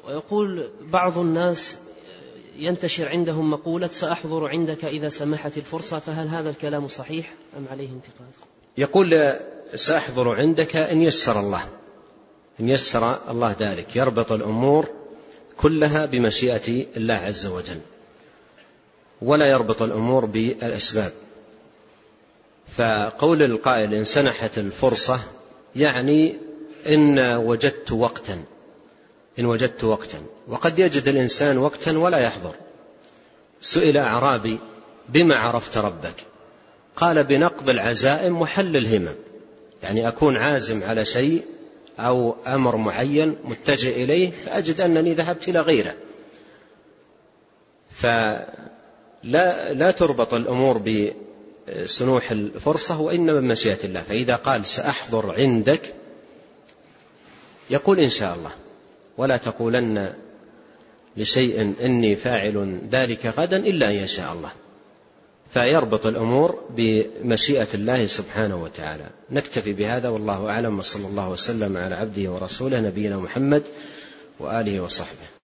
ويقول بعض الناس ينتشر عندهم مقولة سأحضر عندك إذا سمحت الفرصة، فهل هذا الكلام صحيح أم عليه انتقاد؟ يقول سأحضر عندك إن يسر الله، إن يسر الله ذلك، يربط الأمور كلها بمشيئة الله عز وجل، ولا يربط الأمور بالأسباب. فقول القائل إن سنحت الفرصة يعني إن وجدت وقتا، وقد يجد الإنسان وقتا ولا يحضر. سئل أعرابي بما عرفت ربك؟ قال بنقض العزائم وحل الهمم، يعني أكون عازم على شيء أو أمر معين متجه إليه فأجد أنني ذهبت إلى غيره. فلا تربط الأمور بسنوح الفرصة، وإنما بمشيئة الله. فإذا قال سأحضر عندك يقول إن شاء الله، ولا تقولن لشيء إني فاعل ذلك غدا إلا أن يشاء الله. فيربط الأمور بمشيئة الله سبحانه وتعالى. نكتفي بهذا والله أعلم، وصلى الله وسلم على عبده ورسوله نبينا محمد وآله وصحبه.